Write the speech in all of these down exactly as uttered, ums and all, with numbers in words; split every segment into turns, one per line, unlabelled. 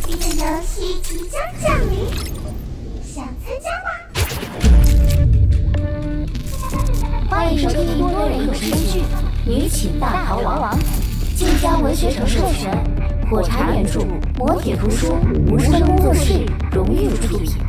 这个游戏即将降临，想参加吗？
欢迎收听多人有声剧《女寝大逃亡》，晋江文学城授权，火柴原著，磨铁图书，无声工作室荣誉出品。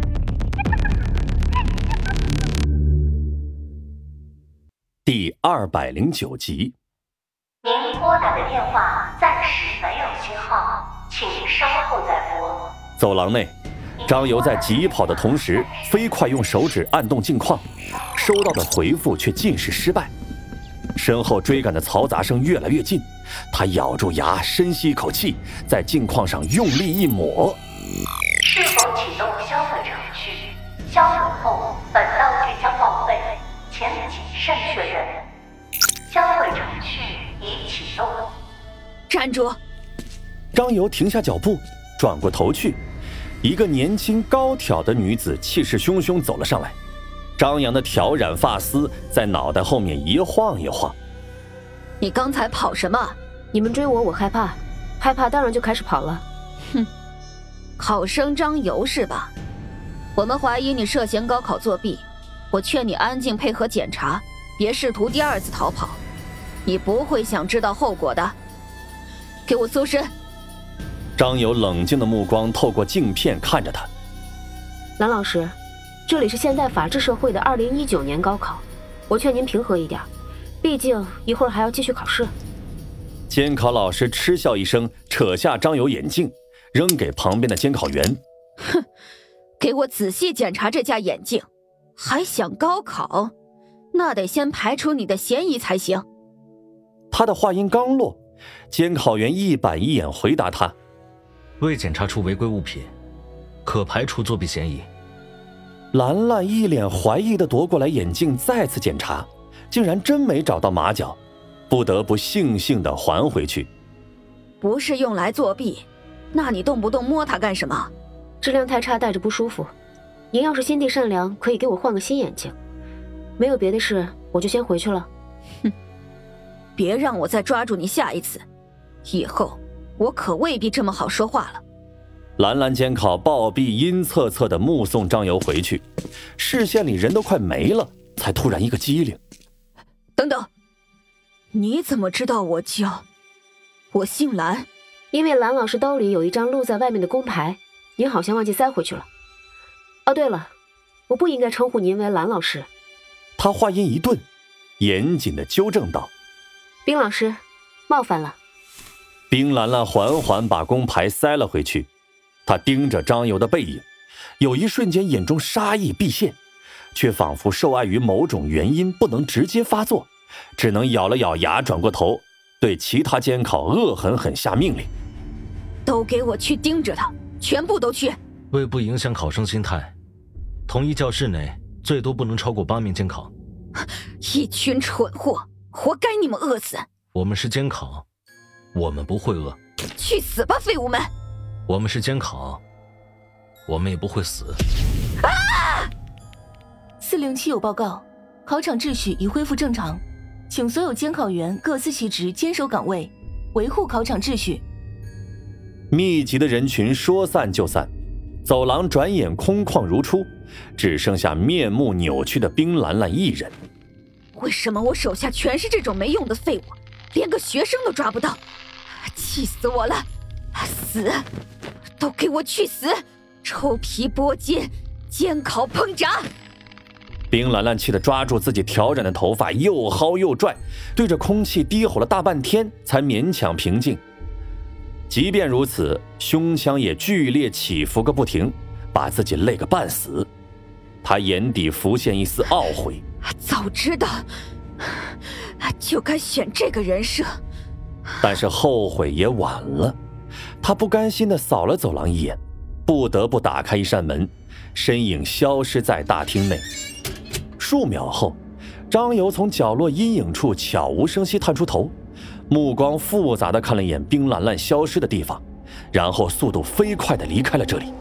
第二百零九集。
您拨打的电话暂时没有信号，请稍后再拨。
走廊内，张游在急跑的同时，飞快用手指按动镜框，收到的回复却尽是失败。身后追赶的嘈杂声越来越近，他咬住牙，深吸一口气，在镜框上用力一抹。
是否启动销毁程序？销毁后，本道具将报废，请谨慎确认。销毁程序已启动。
站住！
张游停下脚步，转过头去，一个年轻高挑的女子气势汹汹走了上来，张扬的挑染发丝在脑袋后面一晃一晃。
你刚才跑什么？
你们追我，我害怕，害怕当然就开始跑了。
哼，考生张游是吧？我们怀疑你涉嫌高考作弊，我劝你安静配合检查，别试图第二次逃跑，你不会想知道后果的。给我搜身！
张游冷静的目光透过镜片看着他。
蓝老师，这里是现代法治社会的二零一九年高考，我劝您平和一点，毕竟一会儿还要继续考试。
监考老师嗤笑一声，扯下张游眼镜，扔给旁边的监考员。
哼，给我仔细检查这架眼镜，还想高考？那得先排除你的嫌疑才行。
他的话音刚落，监考员一板一眼回答他：
未检查出违规物品，可排除作弊嫌疑。
兰兰一脸怀疑地夺过来眼镜，再次检查，竟然真没找到马脚，不得不悻悻地还回去。
不是用来作弊，那你动不动摸它干什么？
质量太差，戴着不舒服。您要是心地善良，可以给我换个新眼镜。没有别的事，我就先回去了。
哼，别让我再抓住你下一次，以后我可未必这么好说话了。
兰兰监考暴毙阴恻恻地目送张游回去，视线里人都快没了，才突然一个机灵。
等等，你怎么知道我叫？我姓兰。
因为兰老师兜里有一张露在外面的工牌，您好像忘记塞回去了。哦，对了，我不应该称呼您为兰老师。
他话音一顿，严谨地纠正道：
冰老师，冒犯了。
冰兰兰缓缓把工牌塞了回去，她盯着张游的背影，有一瞬间眼中杀意毕现，却仿佛受碍于某种原因不能直接发作，只能咬了咬牙，转过头对其他监考恶狠狠下命令：
都给我去盯着他，全部都去。
为不影响考生心态，同一教室内最多不能超过八名监考。
一群蠢货，活该你们饿死。
我们是监考，我们不会饿。
去死吧，废物们！
我们是监考，我们也不会死。
啊！
四零七有报告，考场秩序已恢复正常，请所有监考员各司其职，坚守岗位，维护考场秩序。
密集的人群说散就散，走廊转眼空旷如初，只剩下面目扭曲的冰兰兰一人。
为什么我手下全是这种没用的废物，连个学生都抓不到？气死我了！死！都给我去死！抽皮剥筋，监考烹炸！
冰兰兰气得抓住自己挑染的头发，又薅又拽，对着空气低吼了大半天，才勉强平静。即便如此，胸腔也剧烈起伏个不停，把自己累个半死。他眼底浮现一丝懊悔，
早知道就该选这个人设。
但是后悔也晚了。他不甘心地扫了走廊一眼，不得不打开一扇门，身影消失在大厅内。数秒后，张游从角落阴影处悄无声息探出头，目光复杂地看了一眼冰兰兰消失的地方，然后速度飞快地离开了这里。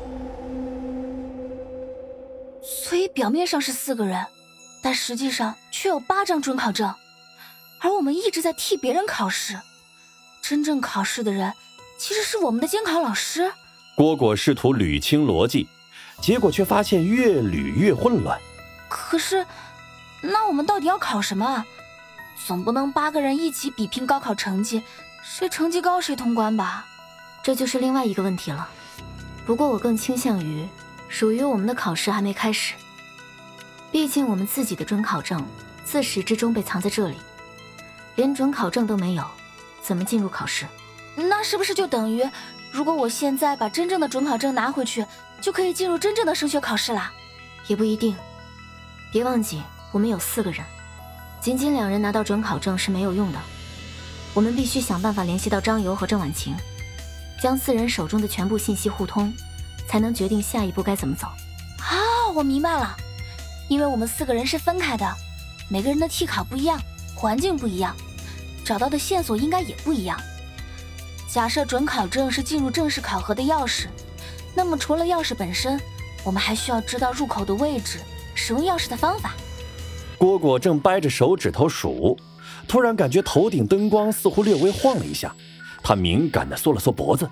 所以表面上是四个人，但实际上却有八张准考证，而我们一直在替别人考试。真正考试的人其实是我们的监考老师。
蝈蝈试图捋清逻辑，结果却发现越捋越混乱。
可是，那我们到底要考什么啊？总不能八个人一起比拼高考成绩，谁成绩高谁通关吧？
这就是另外一个问题了。不过我更倾向于，属于我们的考试还没开始。毕竟我们自己的准考证自始至终被藏在这里，连准考证都没有，怎么进入考试？
那是不是就等于，如果我现在把真正的准考证拿回去，就可以进入真正的升学考试啦？
也不一定。别忘记，我们有四个人，仅仅两人拿到准考证是没有用的。我们必须想办法联系到张游和郑婉晴，将四人手中的全部信息互通，才能决定下一步该怎么走。
啊，我明白了，因为我们四个人是分开的，每个人的替考不一样，环境不一样，找到的线索应该也不一样。假设准考证是进入正式考核的钥匙，那么除了钥匙本身，我们还需要知道入口的位置，使用钥匙的方法。
蝈蝈正掰着手指头数，突然感觉头顶灯光似乎略微晃了一下，他敏感地缩了缩脖子。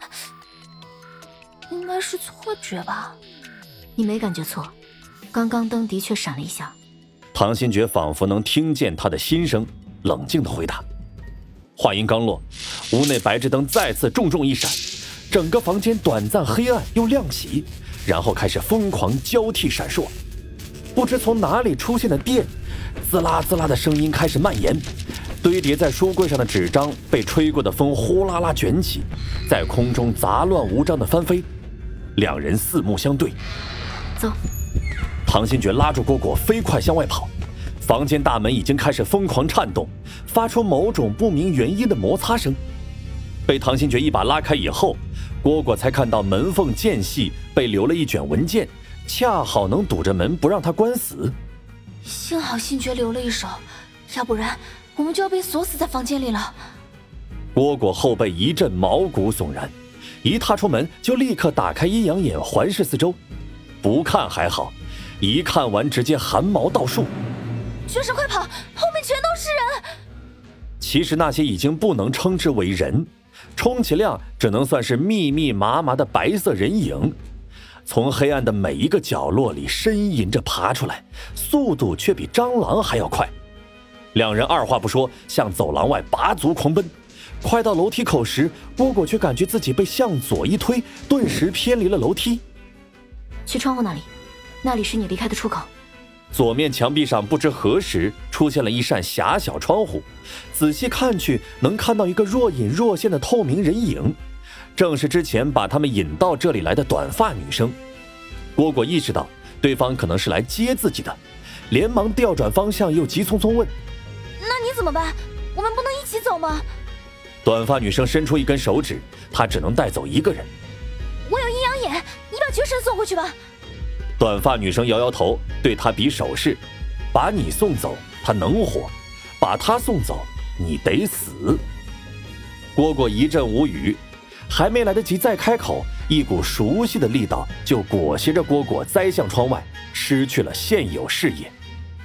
应该是错觉吧？
你没感觉错，刚刚灯的确闪了一下。
唐新觉仿佛能听见他的心声，冷静地回答。话音刚落，屋内白炽灯再次重重一闪，整个房间短暂黑暗又亮起，然后开始疯狂交替闪烁。不知从哪里出现的电，滋啦滋啦的声音开始蔓延，堆叠在书柜上的纸张被吹过的风呼啦啦卷起，在空中杂乱无章的翻飞。两人四目相对，
走。
唐新觉拉住蝈蝈，飞快向外跑。房间大门已经开始疯狂颤动，发出某种不明原因的摩擦声。被唐新觉一把拉开以后，蝈蝈才看到门缝间隙被留了一卷文件，恰好能堵着门不让他关死。
幸好新觉留了一手，要不然我们就要被锁死在房间里了。
蝈蝈后背一阵毛骨悚然，一踏出门就立刻打开阴阳眼环视四周，不看还好，一看完直接汗毛倒竖。
学生快跑，后面全都是人！
其实那些已经不能称之为人，充其量只能算是密密麻麻的白色人影，从黑暗的每一个角落里呻吟着爬出来，速度却比蟑螂还要快。两人二话不说向走廊外拔足狂奔，快到楼梯口时，蝈蝈却感觉自己被向左一推，顿时偏离了楼梯。
去窗户那里，那里是你离开的出口。
左面墙壁上不知何时出现了一扇狭小窗户，仔细看去能看到一个若隐若现的透明人影，正是之前把他们引到这里来的短发女生。蝈蝈意识到对方可能是来接自己的，连忙调转方向，又急匆匆问：
那你怎么办？我们不能一起走吗？
短发女生伸出一根手指，她只能带走一个人。
我有阴阳眼，你把绝神送回去吧。
短发女生摇摇头，对他比手势：把你送走他能活，把他送走你得死。蝈蝈一阵无语，还没来得及再开口，一股熟悉的力道就裹挟着蝈蝈栽向窗外，失去了现有视野。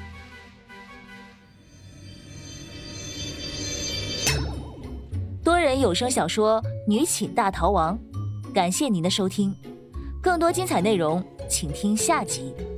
多人有声小说《女寝大逃亡》，感谢您的收听，更多精彩内容请听下集。